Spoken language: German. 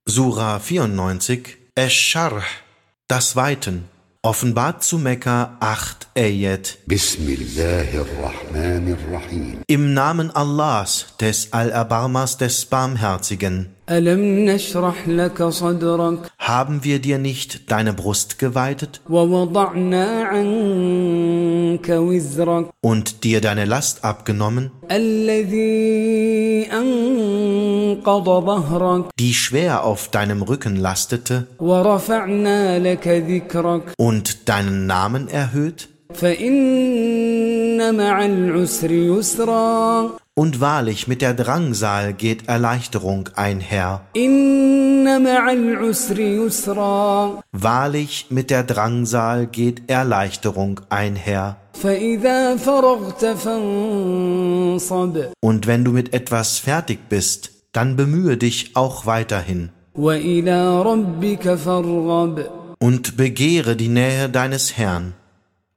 Sura 94, Esch-Scharh, das Weiten, offenbart zu Mekka 8 Ayat. Bismillahirrahmanirrahim. Im Namen Allahs, des Allerbarmers, des Barmherzigen. ألم نشرح لك صدرك Haben wir dir nicht deine Brust geweitet ووضعنا عنك وزرك und dir deine Last abgenommen, الذي أنقض ظهرك die schwer auf deinem Rücken lastete ورفعنا لك ذكرك und deinen Namen erhöht? فإن مع العسر يسرا Und wahrlich, mit der Drangsal geht Erleichterung einher. إن مع العسر يسرا Wahrlich, mit der Drangsal geht Erleichterung einher. فإذا فرغت فانصب Und wenn du mit etwas fertig bist, dann bemühe dich auch weiterhin. وإلى ربك فارغب Und begehre die Nähe deines Herrn.